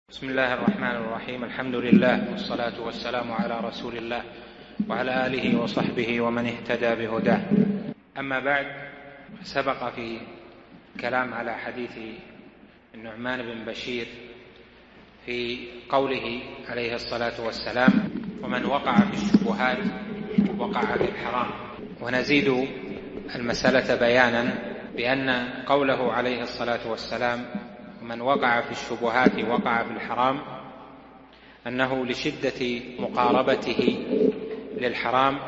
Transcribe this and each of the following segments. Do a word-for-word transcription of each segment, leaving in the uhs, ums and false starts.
بسم الله الرحمن الرحيم. الحمد لله والصلاة والسلام على رسول الله وعلى آله وصحبه ومن اهتدى بهداه. أما بعد، سبق في كلام على حديث النعمان بن بشير في قوله عليه الصلاة والسلام: ومن وقع في الشبهات وقع في الحرام. ونزيد المسألة بيانا بأن قوله عليه الصلاة والسلام من وقع في الشبهات وقع في الحرام أنه لشدة مقاربته للحرام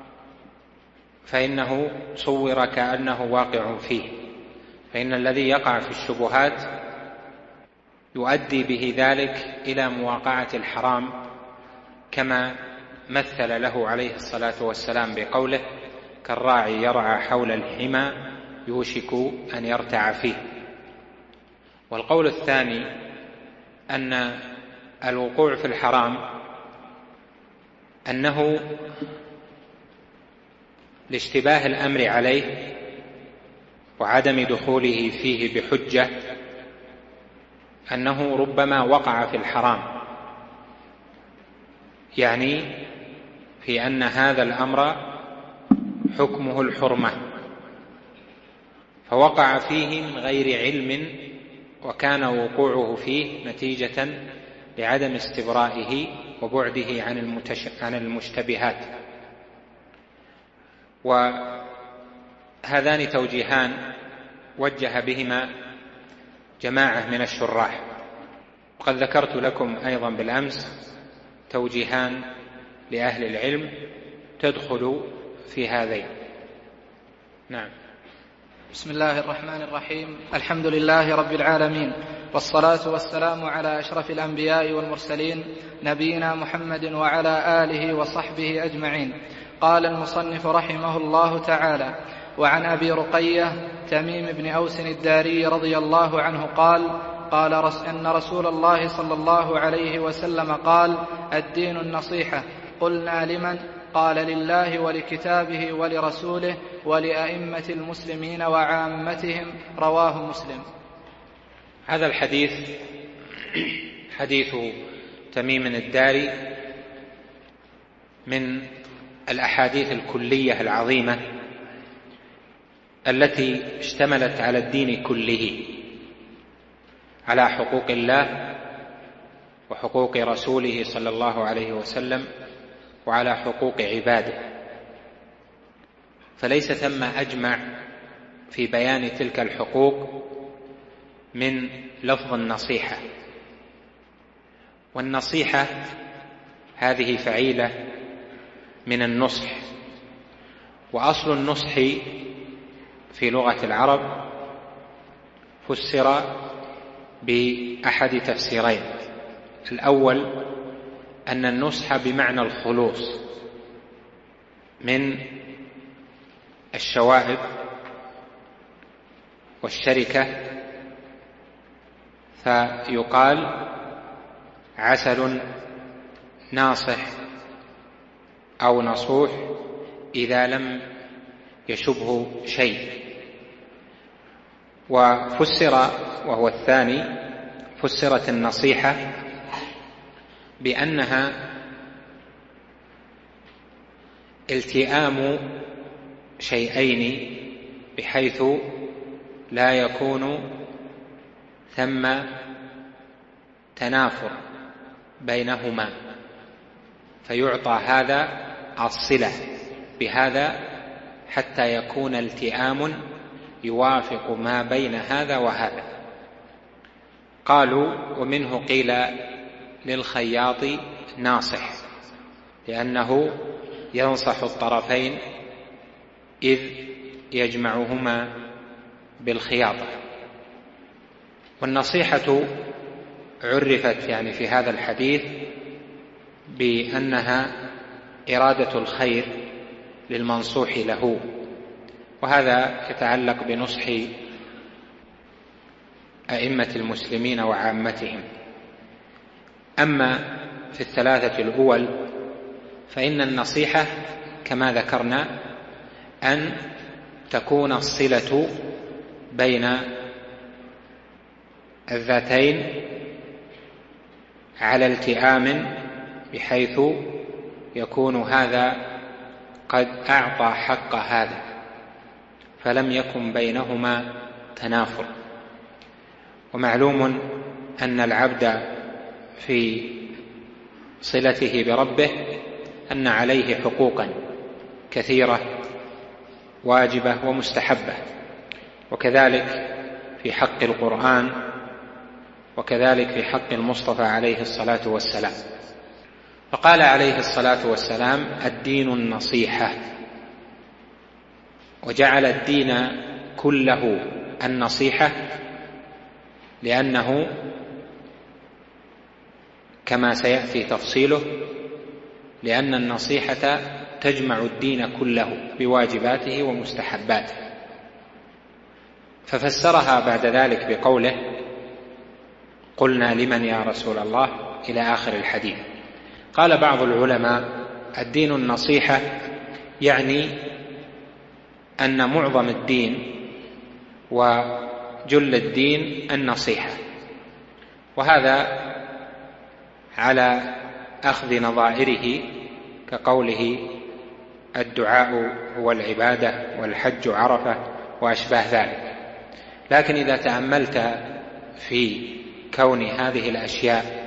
فإنه صور كأنه واقع فيه، فإن الذي يقع في الشبهات يؤدي به ذلك إلى مواقعة الحرام، كما مثل له عليه الصلاة والسلام بقوله: كالراعي يرعى حول الحمى يوشك أن يرتع فيه. والقول الثاني أن الوقوع في الحرام أنه لاشتباه الأمر عليه وعدم دخوله فيه بحجة، أنه ربما وقع في الحرام، يعني في أن هذا الأمر حكمه الحرمة فوقع فيه من غير علم، وكان وقوعه فيه نتيجة لعدم استبرائه وبعده عن المشتبهات. وهذان توجيهان وجه بهما جماعة من الشراح، وقد ذكرت لكم أيضا بالأمس توجيهان لأهل العلم تدخل في هذين. نعم. بسم الله الرحمن الرحيم. الحمد لله رب العالمين، والصلاة والسلام على أشرف الأنبياء والمرسلين نبينا محمد وعلى آله وصحبه أجمعين. قال المصنف رحمه الله تعالى: وعن أبي رقية تميم بن أوس الداري رضي الله عنه قال: قال رس أن رسول الله صلى الله عليه وسلم قال: الدين النصيحة. قلنا: لمن؟ قال: لله ولكتابه ولرسوله ولأئمة المسلمين وعامتهم. رواه مسلم. هذا الحديث حديث تميم الداري من الأحاديث الكلية العظيمة التي اشتملت على الدين كله، على حقوق الله وحقوق رسوله صلى الله عليه وسلم وعلى حقوق عباده، فليس ثم أجمع في بيان تلك الحقوق من لفظ النصيحة. والنصيحة هذه فعيلة من النصح، وأصل النصح في لغة العرب فسر بأحد تفسيرين: الأول أن النصح بمعنى الخلوص من الشوائب والشركة، فيقال عسل ناصح أو نصوح إذا لم يشبه شيء. وفسر وهو الثاني فسرت النصيحة بأنها التئام شيئين بحيث لا يكون ثم تنافر بينهما، فيعطى هذا الصلة بهذا حتى يكون التئام يوافق ما بين هذا وهذا. قالوا: ومنه قيل للخياط ناصح، لأنه ينصح الطرفين إذ يجمعهما بالخياطة. والنصيحة عرفت يعني في هذا الحديث بأنها إرادة الخير للمنصوح له، وهذا يتعلق بنصح أئمة المسلمين وعامتهم. أما في الثلاثة الأول فإن النصيحة كما ذكرنا أن تكون الصلة بين الذاتين على التئام بحيث يكون هذا قد أعطى حق هذا، فلم يكن بينهما تنافر. ومعلوم أن العبد في صلته بربه أن عليه حقوقا كثيرة واجبة ومستحبة، وكذلك في حق القرآن، وكذلك في حق المصطفى عليه الصلاة والسلام. فقال عليه الصلاة والسلام: الدين النصيحة، وجعل الدين كله النصيحة، لأنه كما سيأتي تفصيله لأن النصيحة تجمع الدين كله بواجباته ومستحباته. ففسرها بعد ذلك بقوله: قلنا لمن يا رسول الله، إلى آخر الحديث. قال بعض العلماء: الدين النصيحة يعني أن معظم الدين وجل الدين النصيحة، وهذا على أخذ نظائره كقوله: الدعاء هو العبادة والحج عرفة وأشباه ذلك. لكن إذا تأملت في كون هذه الأشياء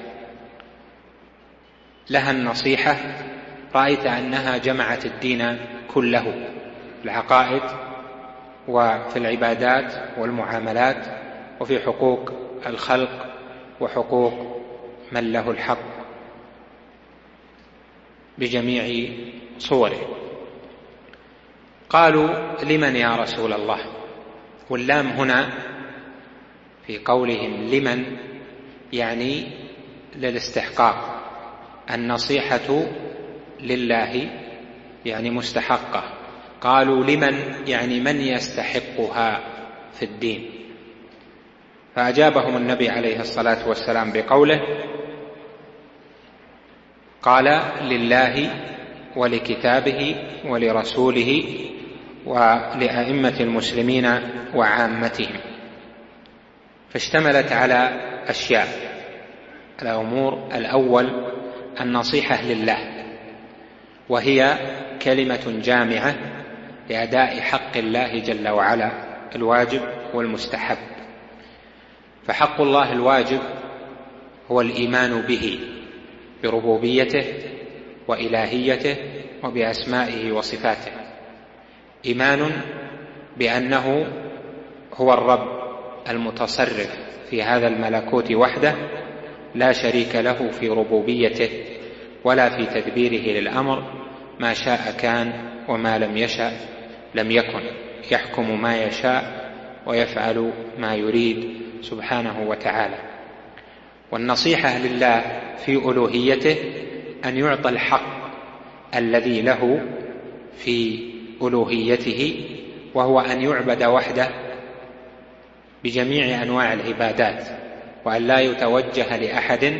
لها النصيحة رأيت أنها جمعت الدين كله في العقائد وفي العبادات والمعاملات وفي حقوق الخلق وحقوق من له الحق بجميع صوره. قالوا: لمن يا رسول الله؟ واللام هنا في قولهم لمن يعني للاستحقاق. النصيحة لله يعني مستحقة. قالوا: لمن يعني من يستحقها في الدين. فأجابهم النبي عليه الصلاة والسلام بقوله: قال: لله ولكتابه ولرسوله ولأئمة المسلمين وعامتهم. فاشتملت على أشياء. الأمور الأول النصيحة لله، وهي كلمة جامعة لأداء حق الله جل وعلا الواجب والمستحب. فحق الله الواجب هو الإيمان به، بربوبيته وإلهيته وبأسمائه وصفاته، إيمان بأنه هو الرب المتصرف في هذا الملكوت وحده، لا شريك له في ربوبيته ولا في تدبيره للأمر، ما شاء كان وما لم يشأ لم يكن، يحكم ما يشاء ويفعل ما يريد سبحانه وتعالى. والنصيحة لله في ألوهيته أن يعطى الحق الذي له في ألوهيته، وهو أن يعبد وحده بجميع أنواع العبادات، وأن لا يتوجه لأحد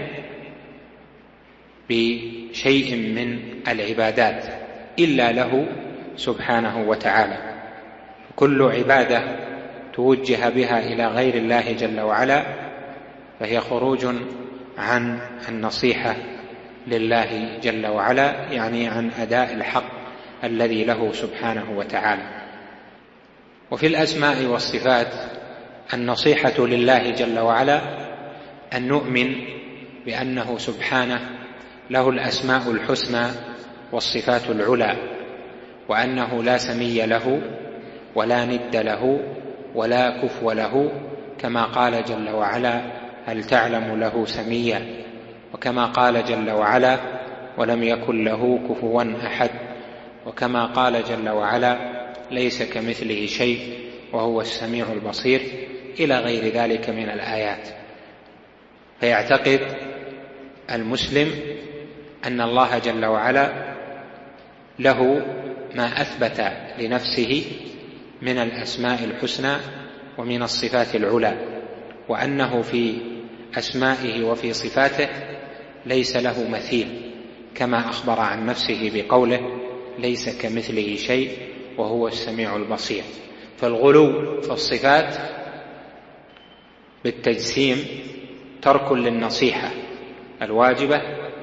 بشيء من العبادات إلا له سبحانه وتعالى. كل عبادة توجه بها إلى غير الله جل وعلا فهي خروج عن النصيحة لله جل وعلا، يعني عن أداء الحق الذي له سبحانه وتعالى. وفي الأسماء والصفات النصيحة لله جل وعلا أن نؤمن بأنه سبحانه له الأسماء الحسنى والصفات العلى، وأنه لا سمي له ولا ند له ولا كفو له، كما قال جل وعلا: هل تعلم له سميا؟ وكما قال جل وعلا: ولم يكن له كفوا أحد، وكما قال جل وعلا: ليس كمثله شيء وهو السميع البصير، إلى غير ذلك من الآيات. فيعتقد المسلم أن الله جل وعلا له ما أثبت لنفسه من الأسماء الحسنى ومن الصفات العلى، وأنه في أسمائه وفي صفاته ليس له مثيل، كما أخبر عن نفسه بقوله: ليس كمثله شيء وهو السميع البصير. فالغلو في الصفات بالتجسيم ترك للنصيحة الواجبة،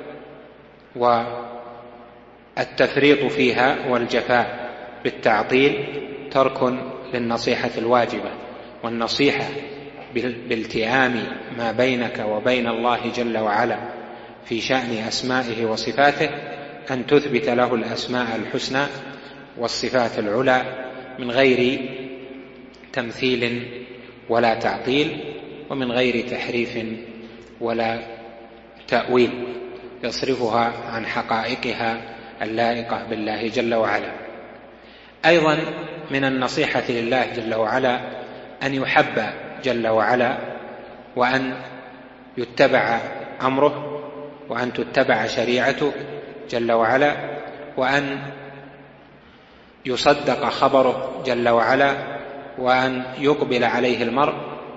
والتفريط فيها والجفاء بالتعطيل ترك للنصيحة الواجبة. والنصيحة بالتئام ما بينك وبين الله جل وعلا في شأن أسمائه وصفاته أن تثبت له الأسماء الحسنى والصفات العلى من غير تمثيل ولا تعطيل، ومن غير تحريف ولا تأويل يصرفها عن حقائقها اللائقة بالله جل وعلا. أيضا من النصيحة لله جل وعلا أن يحب جل وعلا، وأن يتبع أمره، وأن تتبع شريعته جل وعلا، وأن يصدق خبره جل وعلا، وأن يقبل عليه المرء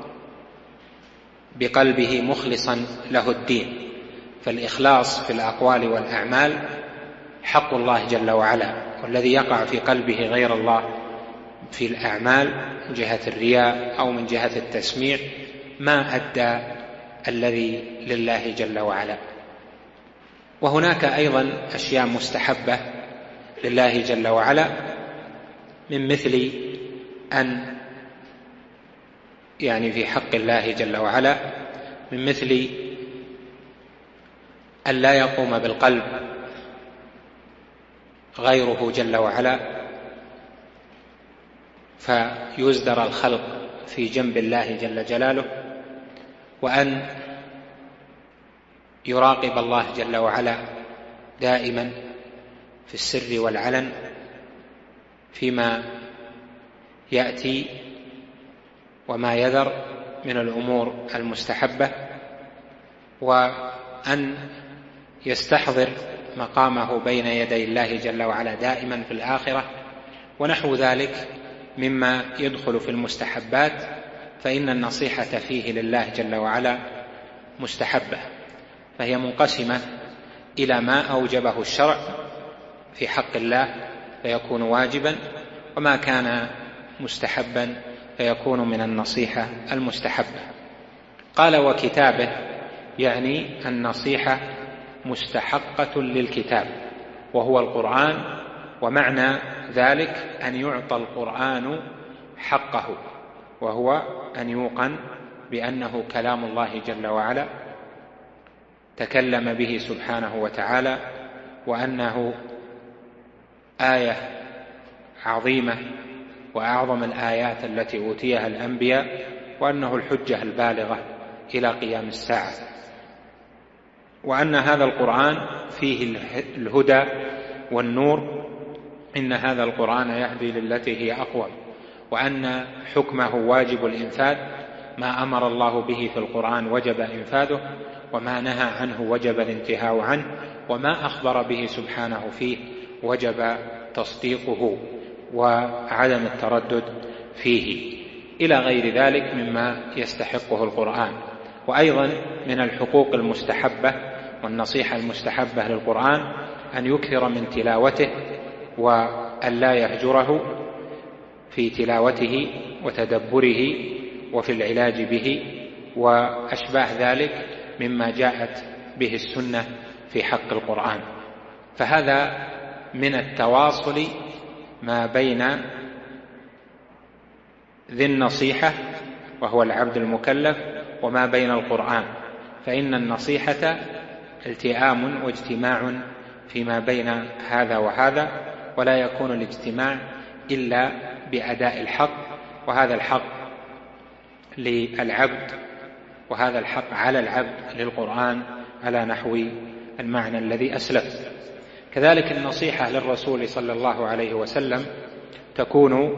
بقلبه مخلصا له الدين. فالإخلاص في الأقوال والأعمال حق الله جل وعلا، والذي يقع في قلبه غير الله في الأعمال من جهة الرياء أو من جهة التسميع ما أدى الذي لله جل وعلا. وهناك أيضا أشياء مستحبة لله جل وعلا، من مثل أن يعني في حق الله جل وعلا من مثل أن لا يقوم بالقلب غيره جل وعلا فيزدر الخلق في جنب الله جل جلاله، وأن يراقب الله جل وعلا دائما في السر والعلن فيما يأتي وما يذر من الأمور المستحبة، وأن يستحضر مقامه بين يدي الله جل وعلا دائما في الآخرة، ونحو ذلك مما يدخل في المستحبات، فإن النصيحة فيه لله جل وعلا مستحبة، فهي منقسمة إلى ما أوجبه الشرع في حق الله فيكون واجبا، وما كان مستحبا فيكون من النصيحة المستحبة. قال وكتابه، يعني النصيحة مستحقة للكتاب وهو القرآن، ومعنى ذلك أن يعطى القرآن حقه، وهو أن يوقن بأنه كلام الله جل وعلا تكلم به سبحانه وتعالى، وأنه آية عظيمة وأعظم الآيات التي أوتيها الأنبياء، وأنه الحجة البالغة إلى قيام الساعة، وأن هذا القرآن فيه الهدى والنور، إن هذا القرآن يهدي للتي هي أقوم، وأن حكمه واجب الإنفاذ، ما أمر الله به في القرآن وجب إنفاذه، وما نهى عنه وجب الانتهاء عنه، وما أخبر به سبحانه فيه وجب تصديقه وعدم التردد فيه، إلى غير ذلك مما يستحقه القرآن. وأيضا من الحقوق المستحبة والنصيحة المستحبة للقرآن أن يكثر من تلاوته، وأن لا يهجره في تلاوته وتدبره وفي العلاج به وأشباه ذلك مما جاءت به السنة في حق القرآن. فهذا من التواصل ما بين ذي النصيحة وهو العبد المكلف وما بين القرآن، فإن النصيحة التئام واجتماع فيما بين هذا وهذا، ولا يكون الاجتماع إلا بأداء الحق، وهذا الحق للعبد، وهذا الحق على العبد للقرآن على نحو المعنى الذي أسلف. كذلك النصيحة للرسول صلى الله عليه وسلم تكون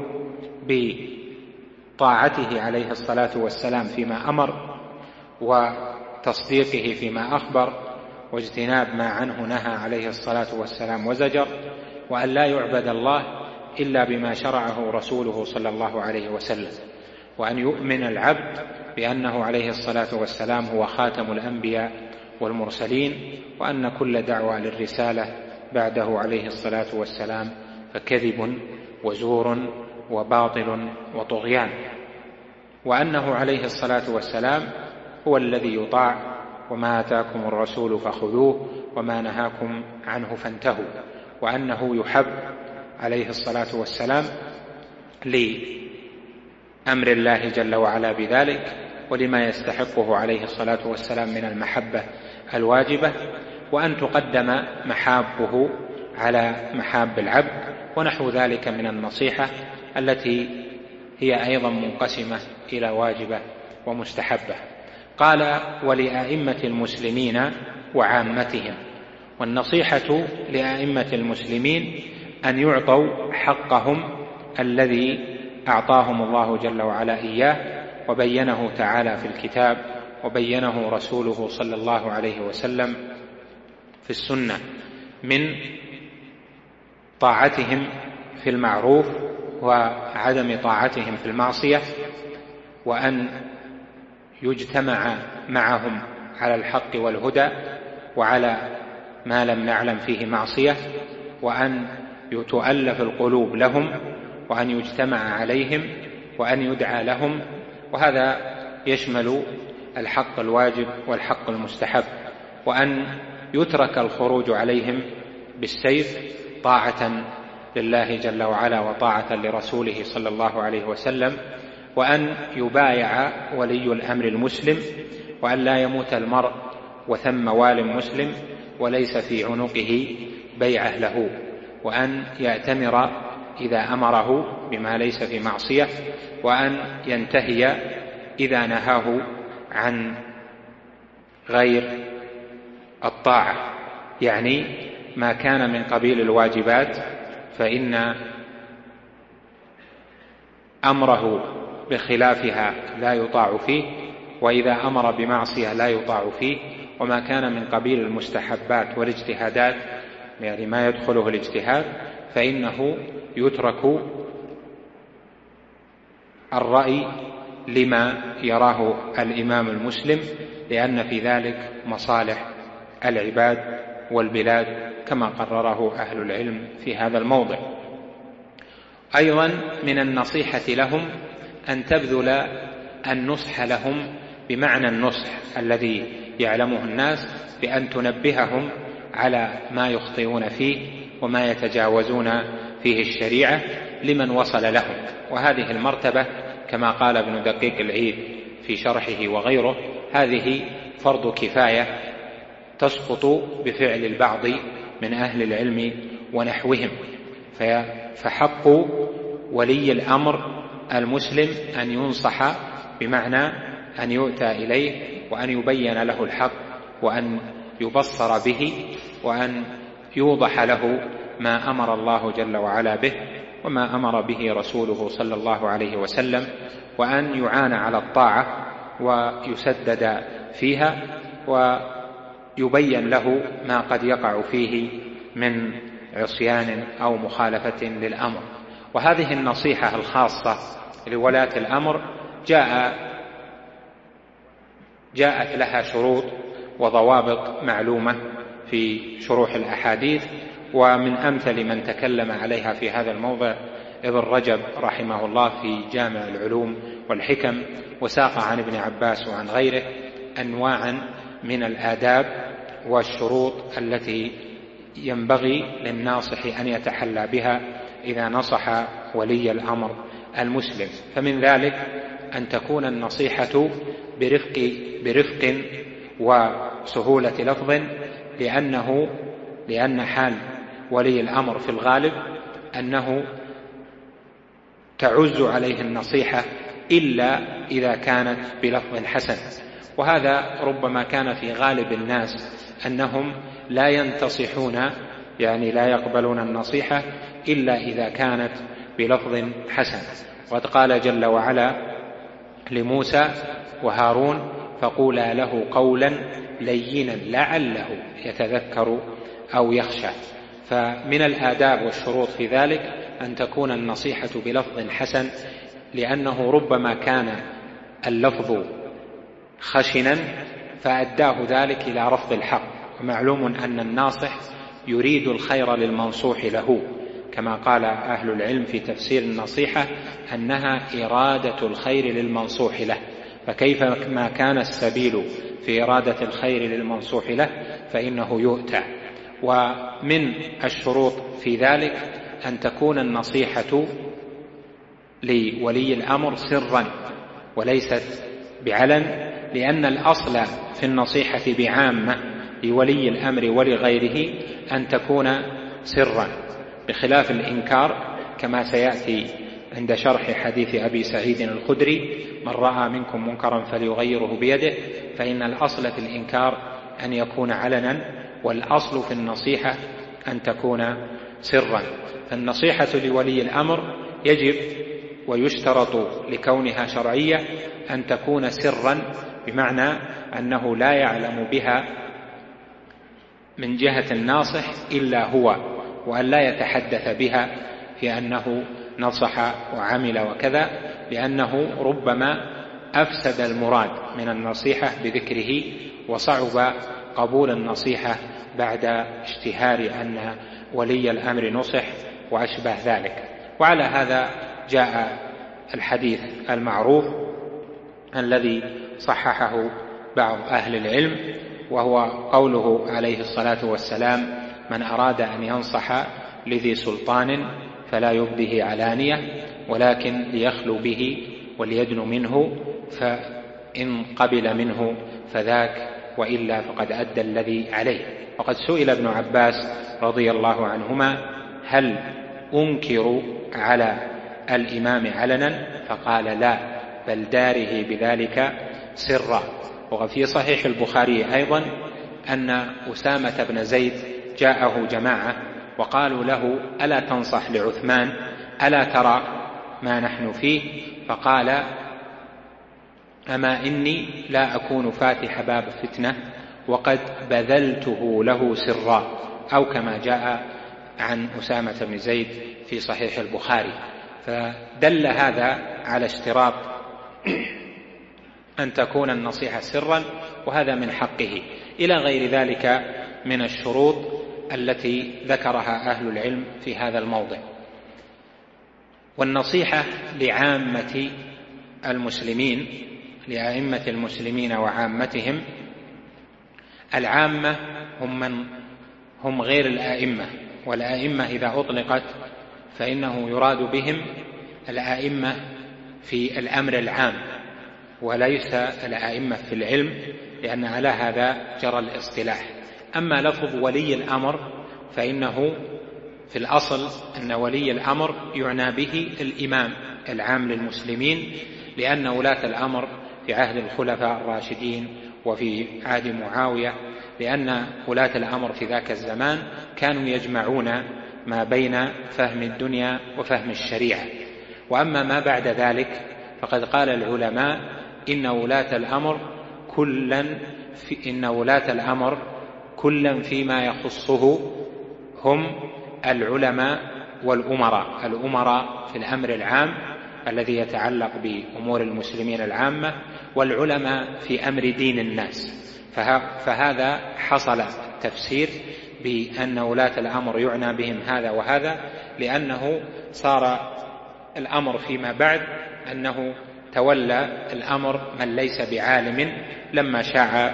بطاعته عليه الصلاة والسلام فيما أمر، وتصديقه فيما أخبر، واجتناب ما عنه نهى عليه الصلاة والسلام وزجر، وأن لا يعبد الله إلا بما شرعه رسوله صلى الله عليه وسلم، وأن يؤمن العبد بأنه عليه الصلاة والسلام هو خاتم الأنبياء والمرسلين، وأن كل دعوة للرسالة بعده عليه الصلاة والسلام فكذب وزور وباطل وطغيان، وأنه عليه الصلاة والسلام هو الذي يطاع وما آتاكم الرسول فخذوه وما نهاكم عنه فانتهوا، وأنه يحب عليه الصلاة والسلام لأمر الله جل وعلا بذلك ولما يستحقه عليه الصلاة والسلام من المحبة الواجبة، وأن تقدم محابه على محاب العبد، ونحو ذلك من النصيحة التي هي أيضا منقسمة إلى واجبة ومستحبة. قال: ولأئمة المسلمين وعامتهم. والنصيحة لأئمة المسلمين أن يعطوا حقهم الذي أعطاهم الله جل وعلا إياه، وبينه تعالى في الكتاب، وبينه رسوله صلى الله عليه وسلم في السنة، من طاعتهم في المعروف وعدم طاعتهم في المعصية، وأن يجتمع معهم على الحق والهدى وعلى ما لم نعلم فيه معصية، وأن تؤلف القلوب لهم، وأن يجتمع عليهم، وأن يدعى لهم. وهذا يشمل الحق الواجب والحق المستحب، وأن يترك الخروج عليهم بالسيف طاعة لله جل وعلا وطاعة لرسوله صلى الله عليه وسلم، وأن يبايع ولي الأمر المسلم، وأن لا يموت المرء وثم وال مسلم وليس في عنقه بيعة له، وأن يأتمر إذا أمره بما ليس في معصية، وأن ينتهي إذا نهاه عن غير الطاعة، يعني ما كان من قبيل الواجبات فإن أمره بخلافها لا يطاع فيه، وإذا أمر بمعصية لا يطاع فيه. وما كان من قبيل المستحبات والاجتهادات، يعني ما يدخله الاجتهاد، فإنه يترك الرأي لما يراه الإمام المسلم، لأن في ذلك مصالح العباد والبلاد كما قرره أهل العلم في هذا الموضع. أيضا من النصيحة لهم أن تبذل النصح لهم بمعنى النصح الذي يعلمه الناس، بأن تنبههم على ما يخطئون فيه وما يتجاوزون فيه الشريعة لمن وصل لهم. وهذه المرتبة كما قال ابن دقيق العيد في شرحه وغيره، هذه فرض كفاية تسقط بفعل البعض من أهل العلم ونحوهم. فحق ولي الأمر المسلم أن ينصح بمعنى أن يؤتى إليه وأن يبين له الحق وأن يبصر به وأن يوضح له ما أمر الله جل وعلا به وما أمر به رسوله صلى الله عليه وسلم، وأن يعان على الطاعة ويسدد فيها ويبين له ما قد يقع فيه من عصيان أو مخالفة للأمر. وهذه النصيحة الخاصة لولاة الأمر جاء جاءت لها شروط وضوابط معلومة في شروح الأحاديث، ومن أمثل من تكلم عليها في هذا الموضع ابن رجب رحمه الله في جامع العلوم والحكم، وساق عن ابن عباس وعن غيره أنواعا من الآداب والشروط التي ينبغي للناصح أن يتحلى بها إذا نصح ولي الأمر المسلم. فمن ذلك أن تكون النصيحة برفق, برفق وسهولة لفظ، لأنه لأن حال ولي الأمر في الغالب أنه تعز عليه النصيحة إلا إذا كانت بلفظ حسن، وهذا ربما كان في غالب الناس أنهم لا ينتصحون، يعني لا يقبلون النصيحة إلا إذا كانت بلفظ حسن. وقد قال جل وعلا لموسى وهارون: فقولا له قولا لينا لعله يتذكر أو يخشى. فمن الآداب والشروط في ذلك أن تكون النصيحة بلفظ حسن، لأنه ربما كان اللفظ خشنا فأداه ذلك إلى رفض الحق، ومعلوم أن الناصح يريد الخير للمنصوح له، كما قال أهل العلم في تفسير النصيحة أنها إرادة الخير للمنصوح له. فكيف ما كان السبيل في إرادة الخير للمنصوح له فإنه يؤتى. ومن الشروط في ذلك أن تكون النصيحة لولي الأمر سرا وليست بعلن، لأن الأصل في النصيحة بعامة لولي الأمر ولغيره أن تكون سرا، بخلاف الإنكار كما سيأتي عند شرح حديث أبي سعيد الخدري: من رأى منكم منكرا فليغيره بيده، فإن الأصل في الإنكار أن يكون علنا، والأصل في النصيحة أن تكون سرا. فالنصيحة لولي الأمر يجب ويشترط لكونها شرعية أن تكون سرا، بمعنى أنه لا يعلم بها من جهة الناصح إلا هو، وأن لا يتحدث بها في أنه نصح وعمل وكذا، لأنه ربما أفسد المراد من النصيحة بذكره، وصعب قبول النصيحة بعد اشتهار أن ولي الأمر نصح وأشبه ذلك. وعلى هذا جاء الحديث المعروف الذي صححه بعض أهل العلم، وهو قوله عليه الصلاة والسلام: من أراد أن ينصح لذي سلطان فلا يبده علانية، ولكن ليخلو به وليدن منه، فإن قبل منه فذاك، وإلا فقد أدى الذي عليه. وقد سئل ابن عباس رضي الله عنهما: هل أنكر على الإمام علنا؟ فقال: لا، بل داره بذلك سرا. وفي صحيح البخاري أيضا أن أسامة بن زيد جاءه جماعة وقالوا له: ألا تنصح لعثمان؟ ألا ترى ما نحن فيه؟ فقال: أما إني لا أكون فاتح باب فتنة وقد بذلته له سرا، أو كما جاء عن أسامة بن زيد في صحيح البخاري. فدل هذا على اشتراط أن تكون النصيحة سرا، وهذا من حقه، إلى غير ذلك من الشروط التي ذكرها أهل العلم في هذا الموضع. والنصيحة لعامة المسلمين، لأئمة المسلمين وعامتهم. العامة هم من هم غير الآئمة، والآئمة إذا أطلقت فإنه يراد بهم الآئمة في الأمر العام وليس الآئمة في العلم، لأن على هذا جرى الاصطلاح. أما لفظ ولي الأمر فإنه في الأصل أن ولي الأمر يعنى به الإمام العام للمسلمين، لأن ولاة الأمر في عهد الخلفاء الراشدين وفي عهد معاوية، لأن ولاة الأمر في ذاك الزمان كانوا يجمعون ما بين فهم الدنيا وفهم الشريعة. وأما ما بعد ذلك فقد قال العلماء إن ولاة الأمر كلا في إن ولاة الأمر كلا فيما يخصه هم العلماء والأمراء. الأمراء في الأمر العام الذي يتعلق بأمور المسلمين العامة، والعلماء في أمر دين الناس. فهذا حصل تفسير بأن ولاة الأمر يعنى بهم هذا وهذا، لأنه صار الأمر فيما بعد أنه تولى الأمر من ليس بعالم لما شاع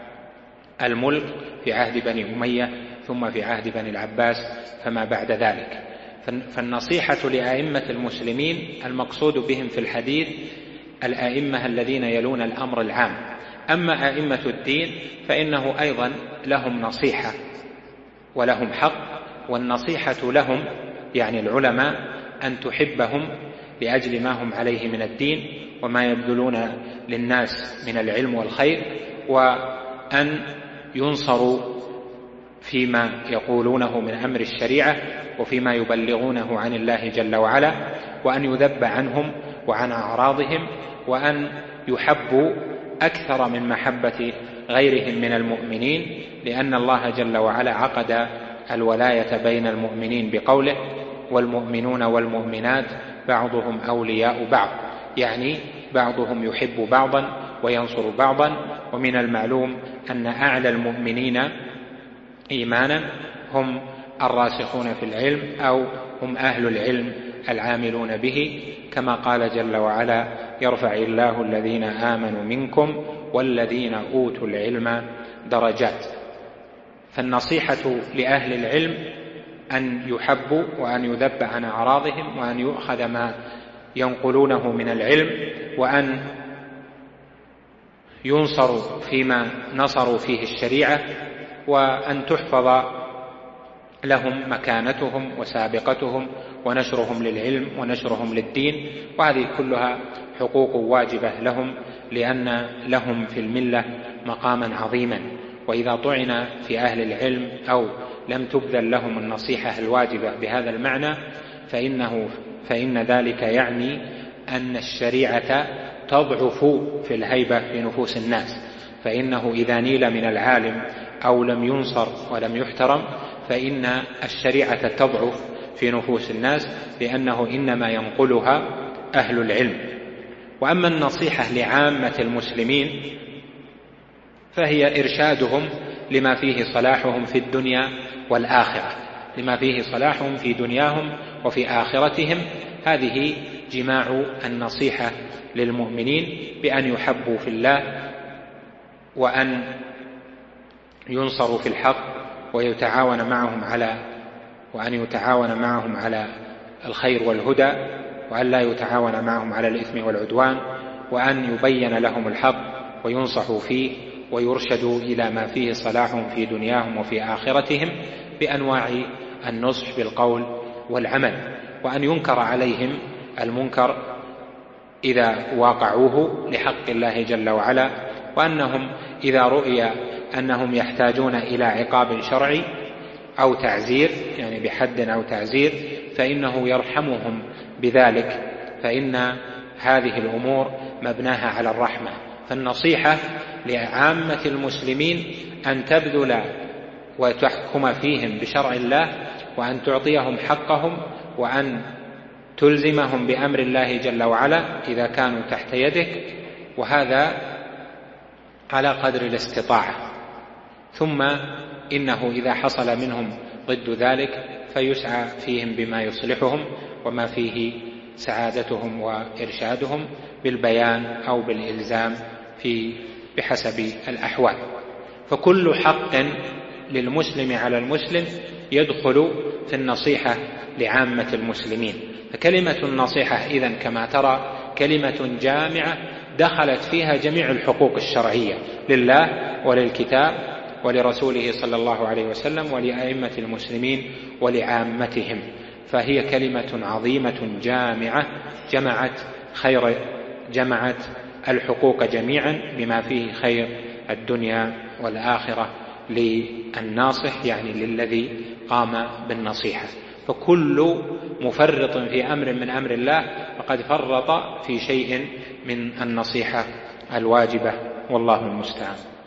الملك في عهد بني أمية ثم في عهد بني العباس فما بعد ذلك. فالنصيحة لأئمة المسلمين المقصود بهم في الحديث الأئمة الذين يلون الأمر العام. أما أئمة الدين فإنه أيضا لهم نصيحة ولهم حق، والنصيحة لهم يعني العلماء أن تحبهم لأجل ما هم عليه من الدين وما يبذلون للناس من العلم والخير، وأن ينصروا فيما يقولونه من أمر الشريعة وفيما يبلغونه عن الله جل وعلا، وأن يذب عنهم وعن أعراضهم، وأن يحبوا أكثر من محبة غيرهم من المؤمنين، لأن الله جل وعلا عقد الولاية بين المؤمنين بقوله: والمؤمنون والمؤمنات بعضهم أولياء بعض، يعني بعضهم يحب بعضا وينصر بعضا. ومن المعلوم أن أعلى المؤمنين إيمانا هم الراسخون في العلم أو هم أهل العلم العاملون به، كما قال جل وعلا: يرفع الله الذين آمنوا منكم والذين أوتوا العلم درجات. فالنصيحة لأهل العلم أن يحبوا وأن يذب عن أعراضهم وأن يؤخذ ما ينقلونه من العلم وأن ينصروا فيما نصروا فيه الشريعة وأن تحفظ لهم مكانتهم وسابقتهم ونشرهم للعلم ونشرهم للدين، وهذه كلها حقوق واجبة لهم لأن لهم في الملة مقاما عظيما. وإذا طعن في أهل العلم أو لم تبذل لهم النصيحة الواجبة بهذا المعنى فإنه فإن ذلك يعني أن الشريعة تضعف في الهيبة في نفوس الناس، فإنه إذا نيل من العالم أو لم ينصر ولم يحترم فإن الشريعة تضعف في نفوس الناس، لأنه إنما ينقلها أهل العلم. وأما النصيحة لعامة المسلمين فهي إرشادهم لما فيه صلاحهم في الدنيا والآخرة، لما فيه صلاحهم في دنياهم وفي آخرتهم. هذه جماع النصيحة للمؤمنين بأن يحبوا في الله وأن ينصروا في الحق ويتعاون معهم على وأن يتعاون معهم على الخير والهدى، وأن لا يتعاون معهم على الإثم والعدوان، وأن يبين لهم الحق وينصحوا فيه ويرشدوا إلى ما فيه صلاحهم في دنياهم وفي آخرتهم بأنواع النصح بالقول والعمل، وأن ينكر عليهم المنكر إذا واقعوه لحق الله جل وعلا، وأنهم إذا رؤي أنهم يحتاجون إلى عقاب شرعي أو تعزير يعني بحد أو تعزير فإنه يرحمهم بذلك، فإن هذه الأمور مبناها على الرحمة. فالنصيحة لعامة المسلمين أن تبذل وتحكم فيهم بشرع الله، وأن تعطيهم حقهم، وأن تلزمهم بأمر الله جل وعلا إذا كانوا تحت يدك، وهذا على قدر الاستطاعة. ثم إنه إذا حصل منهم ضد ذلك فيسعى فيهم بما يصلحهم وما فيه سعادتهم وإرشادهم بالبيان أو بالإلزام في بحسب الأحوال. فكل حق للمسلم على المسلم يدخل في النصيحة لعامة المسلمين. فكلمة النصيحة إذن كما ترى كلمة جامعة دخلت فيها جميع الحقوق الشرعية لله وللكتاب ولرسوله صلى الله عليه وسلم ولأئمة المسلمين ولعامتهم، فهي كلمة عظيمة جامعة جمعت خير جمعت الحقوق جميعا بما فيه خير الدنيا والآخرة للناصح يعني للذي قام بالنصيحة. فكل مفرط في أمر من أمر الله فقد فرط في شيء من النصيحة الواجبة، والله المستعان.